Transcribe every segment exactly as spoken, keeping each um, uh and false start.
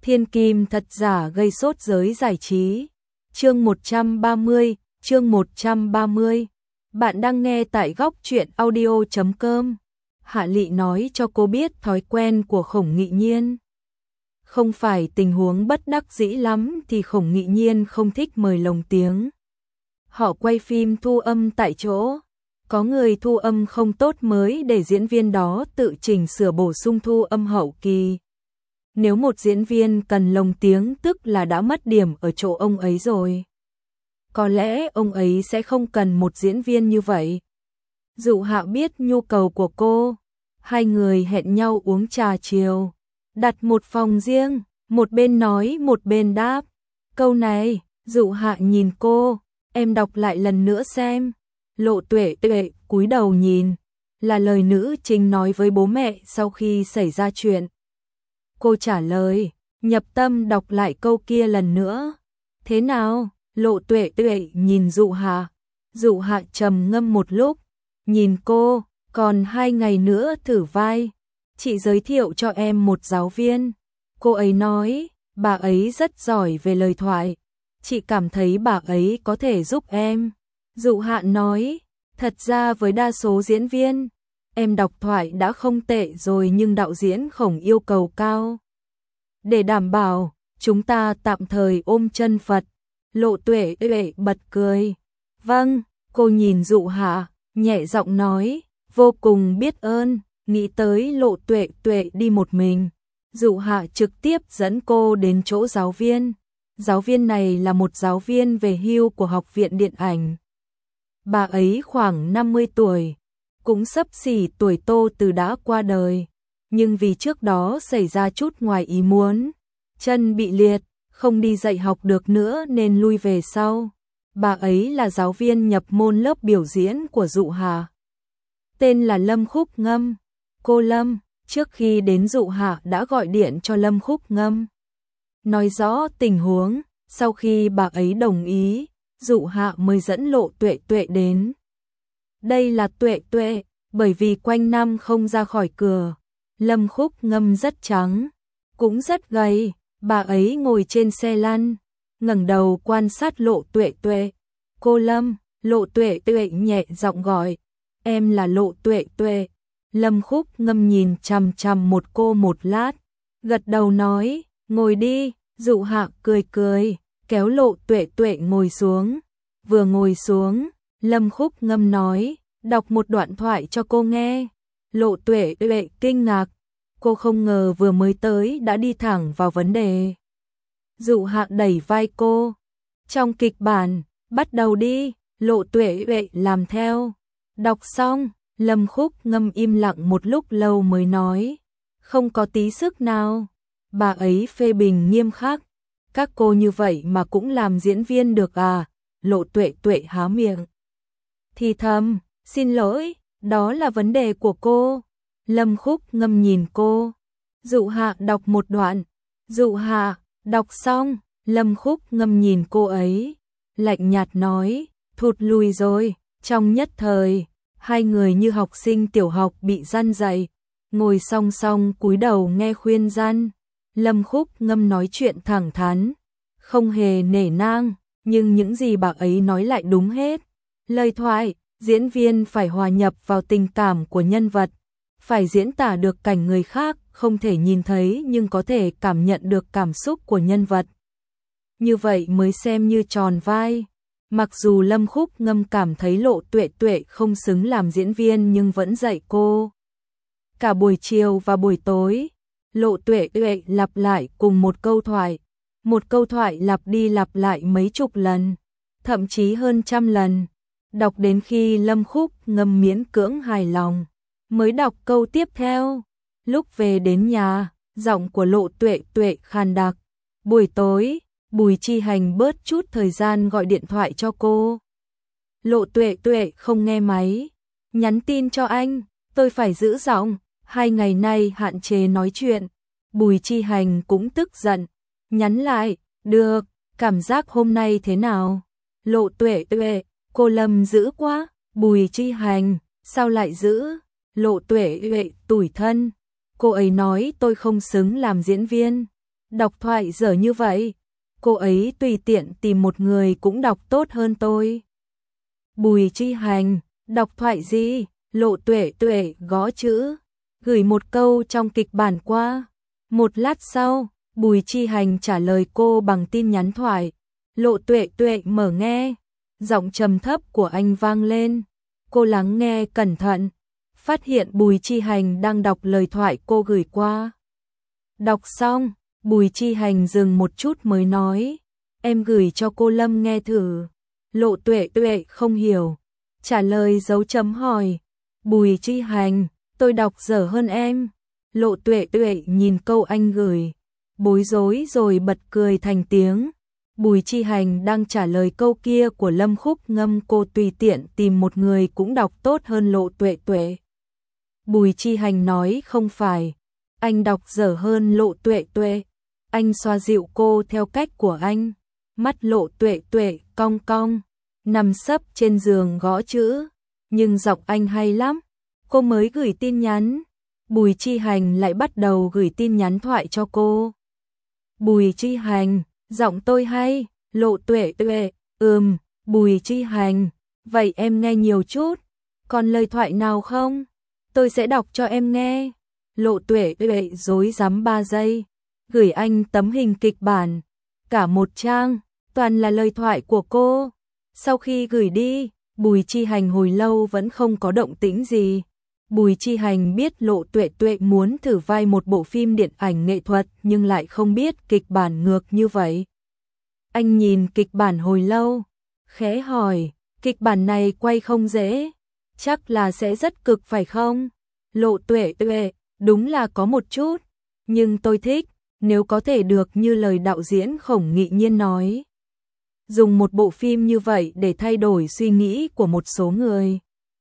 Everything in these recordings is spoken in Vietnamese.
Thiên kim thật giả gây sốt giới giải trí. Chương một trăm ba mươi, chương một trăm ba mươi. Bạn đang nghe tại góc truyện audio chấm com. Hạ Lị nói cho cô biết thói quen của Khổng Nghị Nhiên. Không phải tình huống bất đắc dĩ lắm thì Khổng Nghị Nhiên không thích mời lồng tiếng. Họ quay phim thu âm tại chỗ. Có người thu âm không tốt mới để diễn viên đó tự chỉnh sửa bổ sung thu âm hậu kỳ. Nếu một diễn viên cần lồng tiếng tức là đã mất điểm ở chỗ ông ấy rồi. Có lẽ ông ấy sẽ không cần một diễn viên như vậy. Dụ Hạ biết nhu cầu của cô. Hai người hẹn nhau uống trà chiều. Đặt một phòng riêng, một bên nói một bên đáp. Câu này, Dụ Hạ nhìn cô, em đọc lại lần nữa xem. Lộ Tuệ Tuệ cúi đầu nhìn, là lời nữ chính nói với bố mẹ sau khi xảy ra chuyện. Cô trả lời, nhập tâm đọc lại câu kia lần nữa. Thế nào? Lộ Tuệ Tuệ nhìn Dụ Hạ. Dụ Hạ trầm ngâm một lúc, nhìn cô, còn hai ngày nữa thử vai. Chị giới thiệu cho em một giáo viên. Cô ấy nói, bà ấy rất giỏi về lời thoại. Chị cảm thấy bà ấy có thể giúp em. Dụ Hạ nói, thật ra với đa số diễn viên, em đọc thoại đã không tệ rồi nhưng đạo diễn Khổng yêu cầu cao. Để đảm bảo, chúng ta tạm thời ôm chân Phật. Lộ Tuệ Tuệ bật cười. Vâng, cô nhìn Dụ Hạ, nhẹ giọng nói, vô cùng biết ơn. Nghĩ tới Lộ Tuệ Tuệ đi một mình, Dụ Hạ trực tiếp dẫn cô đến chỗ giáo viên. Giáo viên này là một giáo viên về hưu của Học viện Điện ảnh. Bà ấy khoảng năm mươi tuổi, cũng xấp xỉ tuổi Tô Từ đã qua đời, nhưng vì trước đó xảy ra chút ngoài ý muốn, chân bị liệt, không đi dạy học được nữa nên lui về sau. Bà ấy là giáo viên nhập môn lớp biểu diễn của Dụ Hạ. Tên là Lâm Khúc Ngâm. Cô Lâm, trước khi đến Dụ Hạ đã gọi điện cho Lâm Khúc Ngâm. Nói rõ tình huống, sau khi bà ấy đồng ý, Dụ Hạ mới dẫn Lộ Tuệ Tuệ đến. Đây là Tuệ Tuệ, bởi vì quanh năm không ra khỏi cửa. Lâm Khúc Ngâm rất trắng, cũng rất gầy, bà ấy ngồi trên xe lăn, ngẩng đầu quan sát Lộ Tuệ Tuệ. Cô Lâm, Lộ Tuệ Tuệ nhẹ giọng gọi, em là Lộ Tuệ Tuệ. Lâm Khúc Ngâm nhìn chằm chằm một cô một lát, gật đầu nói, ngồi đi. Dụ Hạ cười cười, kéo Lộ Tuệ Tuệ ngồi xuống. Vừa ngồi xuống, Lâm Khúc Ngâm nói, đọc một đoạn thoại cho cô nghe. Lộ Tuệ Tuệ kinh ngạc, cô không ngờ vừa mới tới đã đi thẳng vào vấn đề. Dụ Hạ đẩy vai cô, trong kịch bản, bắt đầu đi. Lộ Tuệ Tuệ làm theo. Đọc xong, Lâm Khúc Ngâm im lặng một lúc lâu mới nói, không có tí sức nào. Bà ấy phê bình nghiêm khắc, các cô như vậy mà cũng làm diễn viên được à? Lộ Tuệ Tuệ há miệng thì thầm, xin lỗi, đó là vấn đề của cô. Lâm Khúc Ngâm nhìn cô. Dụ Hạ đọc một đoạn. Dụ Hạ đọc xong, Lâm Khúc Ngâm nhìn cô ấy, lạnh nhạt nói, thụt lùi rồi. Trong nhất thời, hai người như học sinh tiểu học bị răn dạy, ngồi song song cúi đầu nghe khuyên răn. Lâm Khúc Ngâm nói chuyện thẳng thắn, không hề nể nang, nhưng những gì bà ấy nói lại đúng hết. Lời thoại, diễn viên phải hòa nhập vào tình cảm của nhân vật, phải diễn tả được cảnh người khác không thể nhìn thấy nhưng có thể cảm nhận được cảm xúc của nhân vật. Như vậy mới xem như tròn vai. Mặc dù Lâm Khúc Ngâm cảm thấy Lộ Tuệ Tuệ không xứng làm diễn viên nhưng vẫn dạy cô. Cả buổi chiều và buổi tối, Lộ Tuệ Tuệ lặp lại cùng một câu thoại, một câu thoại lặp đi lặp lại mấy chục lần, thậm chí hơn trăm lần. Đọc đến khi Lâm Khúc Ngâm miễn cưỡng hài lòng, mới đọc câu tiếp theo. Lúc về đến nhà, giọng của Lộ Tuệ Tuệ khàn đặc. Buổi tối, Bùi Chi Hành bớt chút thời gian gọi điện thoại cho cô. Lộ Tuệ Tuệ không nghe máy, nhắn tin cho anh, tôi phải giữ giọng. Hai ngày nay hạn chế nói chuyện. Bùi Chi Hành cũng tức giận, nhắn lại, được, cảm giác hôm nay thế nào? Lộ Tuệ Tuệ, cô Lâm dữ quá. Bùi Chi Hành, sao lại dữ? Lộ Tuệ Tuệ tủi thân, cô ấy nói tôi không xứng làm diễn viên. Đọc thoại dở như vậy, cô ấy tùy tiện tìm một người cũng đọc tốt hơn tôi. Bùi Chi Hành, đọc thoại gì? Lộ Tuệ Tuệ gõ chữ, gửi một câu trong kịch bản qua. Một lát sau, Bùi Chi Hành trả lời cô bằng tin nhắn thoại. Lộ Tuệ Tuệ mở nghe, giọng trầm thấp của anh vang lên. Cô lắng nghe cẩn thận, phát hiện Bùi Chi Hành đang đọc lời thoại cô gửi qua. Đọc xong, Bùi Chi Hành dừng một chút mới nói, em gửi cho cô Lâm nghe thử. Lộ Tuệ Tuệ không hiểu, trả lời dấu chấm hỏi. Bùi Chi Hành, tôi đọc dở hơn em. Lộ Tuệ Tuệ nhìn câu anh gửi, bối rối rồi bật cười thành tiếng. Bùi Chi Hành đang trả lời câu kia của Lâm Khúc Ngâm, cô tùy tiện tìm một người cũng đọc tốt hơn Lộ Tuệ Tuệ. Bùi Chi Hành nói không phải, anh đọc dở hơn Lộ Tuệ Tuệ. Anh xoa dịu cô theo cách của anh. Mắt Lộ Tuệ Tuệ cong cong, nằm sấp trên giường gõ chữ, nhưng giọng anh hay lắm. Cô mới gửi tin nhắn, Bùi Chi Hành lại bắt đầu gửi tin nhắn thoại cho cô. Bùi Chi Hành, giọng tôi hay. Lộ Tuệ Tuệ, ừm. Bùi Chi Hành, vậy em nghe nhiều chút, còn lời thoại nào không? Tôi sẽ đọc cho em nghe. Lộ Tuệ Tuệ rối rắm ba giây, gửi anh tấm hình kịch bản, cả một trang, toàn là lời thoại của cô. Sau khi gửi đi, Bùi Chi Hành hồi lâu vẫn không có động tĩnh gì. Bùi Chi Hành biết Lộ Tuệ Tuệ muốn thử vai một bộ phim điện ảnh nghệ thuật nhưng lại không biết kịch bản ngược như vậy. Anh nhìn kịch bản hồi lâu, khẽ hỏi, kịch bản này quay không dễ, chắc là sẽ rất cực phải không? Lộ Tuệ Tuệ, đúng là có một chút, nhưng tôi thích, nếu có thể được như lời đạo diễn Khổng Nghị Nhiên nói. Dùng một bộ phim như vậy để thay đổi suy nghĩ của một số người.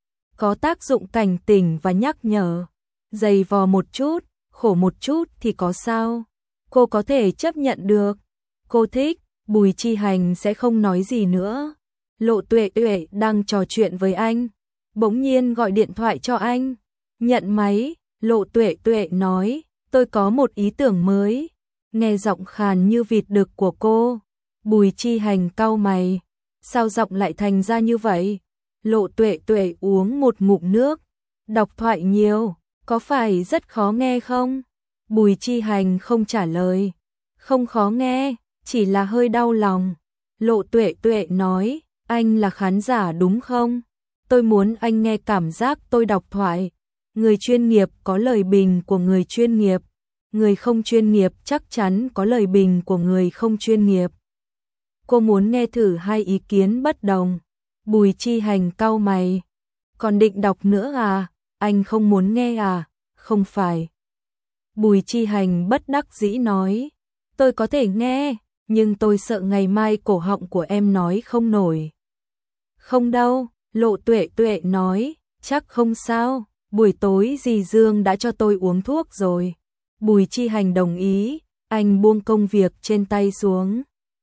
Có tác dụng cảnh tỉnh và nhắc nhở, dày vò một chút, khổ một chút thì có sao? Cô có thể chấp nhận được. Cô thích. Bùi Chi Hành sẽ không nói gì nữa. Lộ Tuệ Tuệ đang trò chuyện với anh, bỗng nhiên gọi điện thoại cho anh. Nhận máy, Lộ Tuệ Tuệ nói, tôi có một ý tưởng mới. Nghe giọng khàn như vịt đực của cô, Bùi Chi Hành cau mày, sao giọng lại thành ra như vậy? Lộ Tuệ Tuệ uống một ngụm nước, đọc thoại nhiều, có phải rất khó nghe không? Bùi Chi Hành không trả lời, không khó nghe, chỉ là hơi đau lòng. Lộ Tuệ Tuệ nói, anh là khán giả đúng không? Tôi muốn anh nghe cảm giác tôi đọc thoại. Người chuyên nghiệp có lời bình của người chuyên nghiệp, người không chuyên nghiệp chắc chắn có lời bình của người không chuyên nghiệp. Cô muốn nghe thử hai ý kiến bất đồng. Bùi Chi Hành cau mày, còn định đọc nữa à? Anh không muốn nghe à? Không phải. Bùi Chi Hành bất đắc dĩ nói, tôi có thể nghe, nhưng tôi sợ ngày mai cổ họng của em nói không nổi. Không đâu, Lộ Tuệ Tuệ nói, chắc không sao, buổi tối dì Dương đã cho tôi uống thuốc rồi. Bùi Chi Hành đồng ý, anh buông công việc trên tay xuống,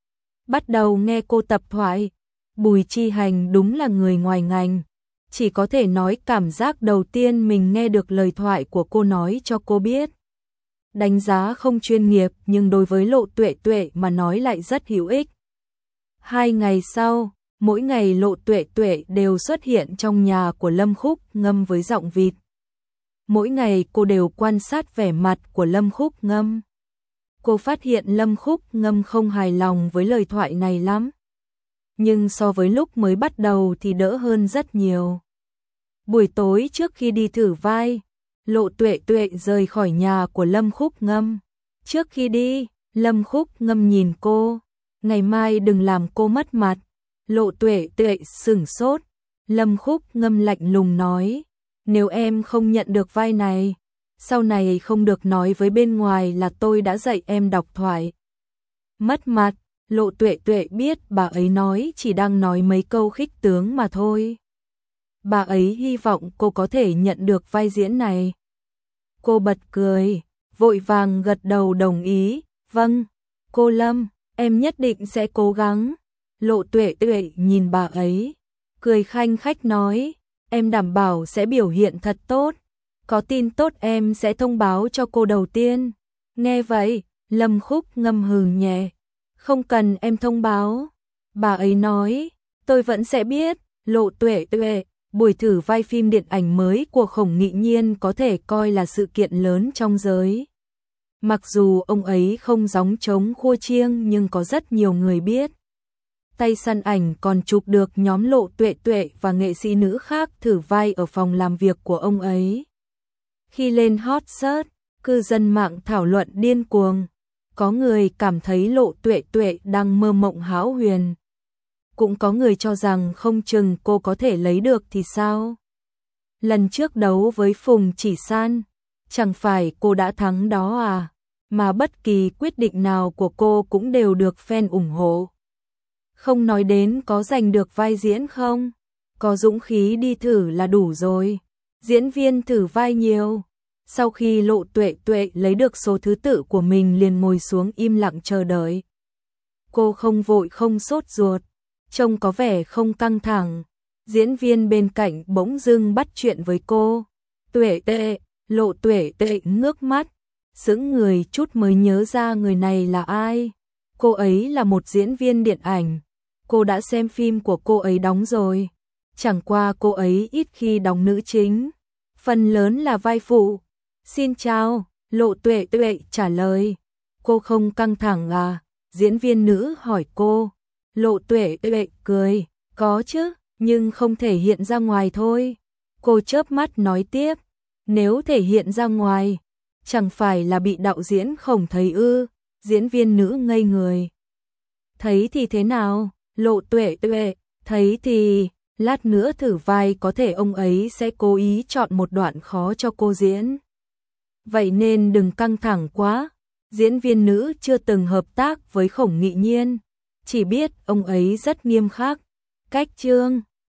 bắt đầu nghe cô tập thoại. Bùi Chi Hành đúng là người ngoài ngành, chỉ có thể nói cảm giác đầu tiên mình nghe được lời thoại của cô nói cho cô biết. Đánh giá không chuyên nghiệp nhưng đối với Lộ Tuệ Tuệ mà nói lại rất hữu ích. Hai ngày sau, mỗi ngày Lộ Tuệ Tuệ đều xuất hiện trong nhà của Lâm Khúc Ngâm với giọng vịt. Mỗi ngày cô đều quan sát vẻ mặt của Lâm Khúc Ngâm. Cô phát hiện Lâm Khúc Ngâm không hài lòng với lời thoại này lắm. Nhưng so với lúc mới bắt đầu thì đỡ hơn rất nhiều. Buổi tối trước khi đi thử vai, Lộ Tuệ Tuệ rời khỏi nhà của Lâm Khúc Ngâm. Trước khi đi, Lâm Khúc Ngâm nhìn cô, ngày mai đừng làm cô mất mặt. Lộ Tuệ Tuệ sửng sốt. Lâm Khúc Ngâm lạnh lùng nói, nếu em không nhận được vai này, sau này không được nói với bên ngoài là tôi đã dạy em đọc thoại. Mất mặt. Lộ Tuệ Tuệ biết bà ấy nói chỉ đang nói mấy câu khích tướng mà thôi. Bà ấy hy vọng cô có thể nhận được vai diễn này. Cô bật cười, vội vàng gật đầu đồng ý. Vâng, cô Lâm, em nhất định sẽ cố gắng. Lộ Tuệ Tuệ nhìn bà ấy, cười khanh khách nói, em đảm bảo sẽ biểu hiện thật tốt. Có tin tốt em sẽ thông báo cho cô đầu tiên. Nghe vậy, Lâm Khúc ngâm hừ nhẹ, không cần em thông báo. Bà ấy nói, tôi vẫn sẽ biết. Lộ Tuệ Tuệ, buổi thử vai phim điện ảnh mới của Khổng Nghị Nhiên có thể coi là sự kiện lớn trong giới. Mặc dù ông ấy không gióng trống khua chiêng nhưng có rất nhiều người biết. Tay săn ảnh còn chụp được nhóm Lộ Tuệ Tuệ và nghệ sĩ nữ khác thử vai ở phòng làm việc của ông ấy. Khi lên hot search, cư dân mạng thảo luận điên cuồng. Có người cảm thấy Lộ Tuệ Tuệ đang mơ mộng hão huyền. Cũng có người cho rằng không chừng cô có thể lấy được thì sao. Lần trước đấu với Phùng Chỉ San, chẳng phải cô đã thắng đó à, mà bất kỳ quyết định nào của cô cũng đều được fan ủng hộ. Không nói đến có giành được vai diễn không, có dũng khí đi thử là đủ rồi. Diễn viên thử vai nhiều. Sau khi Lộ Tuệ Tuệ lấy được số thứ tự của mình liền ngồi xuống im lặng chờ đợi. Cô không vội không sốt ruột, trông có vẻ không căng thẳng. Diễn viên bên cạnh bỗng dưng bắt chuyện với cô. Tuệ Tuệ, Lộ Tuệ Tuệ ngước mắt, sững người chút mới nhớ ra người này là ai. Cô ấy là một diễn viên điện ảnh. Cô đã xem phim của cô ấy đóng rồi. Chẳng qua cô ấy ít khi đóng nữ chính, phần lớn là vai phụ. Xin chào, Lộ Tuệ Tuệ trả lời. Cô không căng thẳng à? Diễn viên nữ hỏi cô. Lộ Tuệ Tuệ cười, có chứ, nhưng không thể hiện ra ngoài thôi. Cô chớp mắt nói tiếp, nếu thể hiện ra ngoài, chẳng phải là bị đạo diễn Khổng thấy ư? Diễn viên nữ ngây người. Thấy thì thế nào? Lộ Tuệ Tuệ, thấy thì, lát nữa thử vai có thể ông ấy sẽ cố ý chọn một đoạn khó cho cô diễn. Vậy nên đừng căng thẳng quá. Diễn viên nữ chưa từng hợp tác với Khổng Nghị Nhiên, chỉ biết ông ấy rất nghiêm khắc, cách chương.